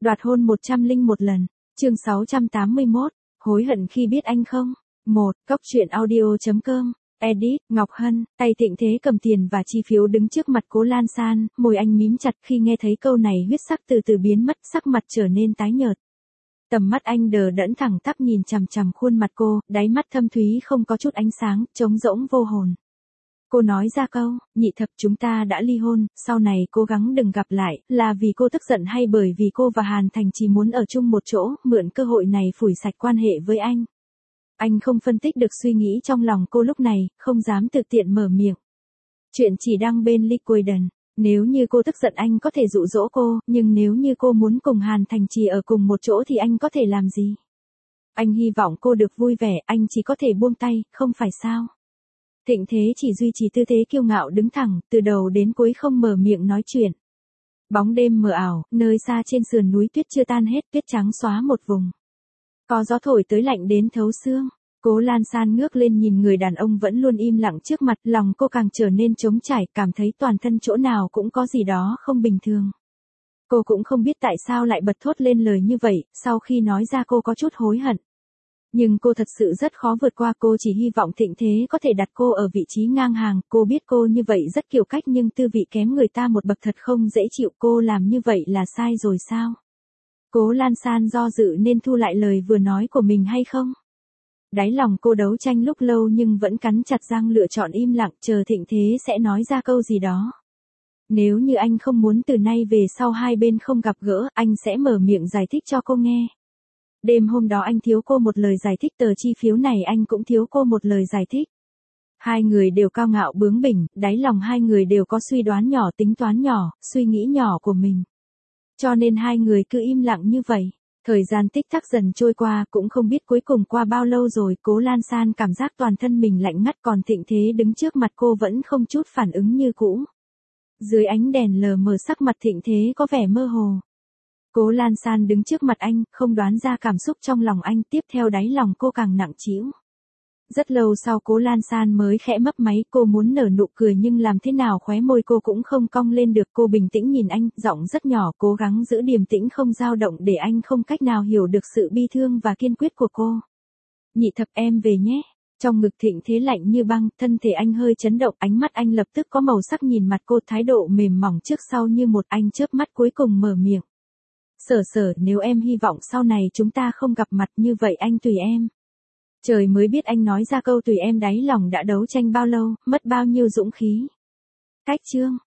Đoạt hôn 101 lần. Chương 681. Hối hận khi biết anh không? 1. Cóc truyện audio.com. Edit, Ngọc Hân. Tay Thịnh Thế cầm tiền và chi phiếu đứng trước mặt Cố Lan San, môi anh mím chặt khi nghe thấy câu này, huyết sắc từ từ biến mất, sắc mặt trở nên tái nhợt. Tầm mắt anh đờ đẫn thẳng tắp nhìn chằm chằm khuôn mặt cô, đáy mắt thâm thúy không có chút ánh sáng, trống rỗng vô hồn. Cô nói ra câu, Nhị Thập, chúng ta đã ly hôn, sau này cố gắng đừng gặp lại, là vì cô tức giận hay bởi vì cô và Hàn Thành chỉ muốn ở chung một chỗ, mượn cơ hội này phủi sạch quan hệ với anh. Anh không phân tích được suy nghĩ trong lòng cô lúc này, không dám tự tiện mở miệng. Chuyện chỉ đăng bên Liquidation. Nếu như cô tức giận anh có thể dụ dỗ cô, nhưng nếu như cô muốn cùng Hàn Thành Trì ở cùng một chỗ thì anh có thể làm gì? Anh hy vọng cô được vui vẻ, anh chỉ có thể buông tay, không phải sao? Thịnh Thế chỉ duy trì tư thế kiêu ngạo đứng thẳng, từ đầu đến cuối không mở miệng nói chuyện. Bóng đêm mờ ảo, nơi xa trên sườn núi tuyết chưa tan hết, tuyết trắng xóa một vùng. Có gió thổi tới lạnh đến thấu xương. Cố Lan San ngước lên nhìn người đàn ông vẫn luôn im lặng trước mặt, lòng cô càng trở nên trống trải, cảm thấy toàn thân chỗ nào cũng có gì đó không bình thường. Cô cũng không biết tại sao lại bật thốt lên lời như vậy, sau khi nói ra cô có chút hối hận. Nhưng cô thật sự rất khó vượt qua, cô chỉ hy vọng Thịnh Thế có thể đặt cô ở vị trí ngang hàng, cô biết cô như vậy rất kiểu cách nhưng tư vị kém người ta một bậc thật không dễ chịu, cô làm như vậy là sai rồi sao? Cố Lan San do dự nên thu lại lời vừa nói của mình hay không? Đáy lòng cô đấu tranh lúc lâu nhưng vẫn cắn chặt răng lựa chọn im lặng, chờ Thịnh Thế sẽ nói ra câu gì đó. Nếu như anh không muốn từ nay về sau hai bên không gặp gỡ, anh sẽ mở miệng giải thích cho cô nghe. Đêm hôm đó anh thiếu cô một lời giải thích, tờ chi phiếu này anh cũng thiếu cô một lời giải thích. Hai người đều cao ngạo bướng bỉnh, đáy lòng hai người đều có suy đoán nhỏ, tính toán nhỏ, suy nghĩ nhỏ của mình. Cho nên hai người cứ im lặng như vậy. Thời gian tích tắc dần trôi qua, cũng không biết cuối cùng qua bao lâu rồi, Cố Lan San cảm giác toàn thân mình lạnh ngắt, còn Thịnh Thế đứng trước mặt cô vẫn không chút phản ứng như cũ. Dưới ánh đèn lờ mờ sắc mặt Thịnh Thế có vẻ mơ hồ. Cố Lan San đứng trước mặt anh, không đoán ra cảm xúc trong lòng anh, tiếp theo đáy lòng cô càng nặng trĩu. Rất lâu sau Cố Lan San mới khẽ mấp máy, cô muốn nở nụ cười nhưng làm thế nào khóe môi cô cũng không cong lên được, cô bình tĩnh nhìn anh, giọng rất nhỏ, cố gắng giữ điềm tĩnh không dao động để anh không cách nào hiểu được sự bi thương và kiên quyết của cô. Nhị Thập, em về nhé. Trong ngực Thịnh Thế lạnh như băng, thân thể anh hơi chấn động, ánh mắt anh lập tức có màu sắc nhìn mặt cô, thái độ mềm mỏng trước sau như một, anh chớp mắt cuối cùng mở miệng. Sở, nếu em hy vọng sau này chúng ta không gặp mặt như vậy anh tùy em. Trời mới biết anh nói ra câu tùy em đáy lòng đã đấu tranh bao lâu, mất bao nhiêu dũng khí. Cách chương.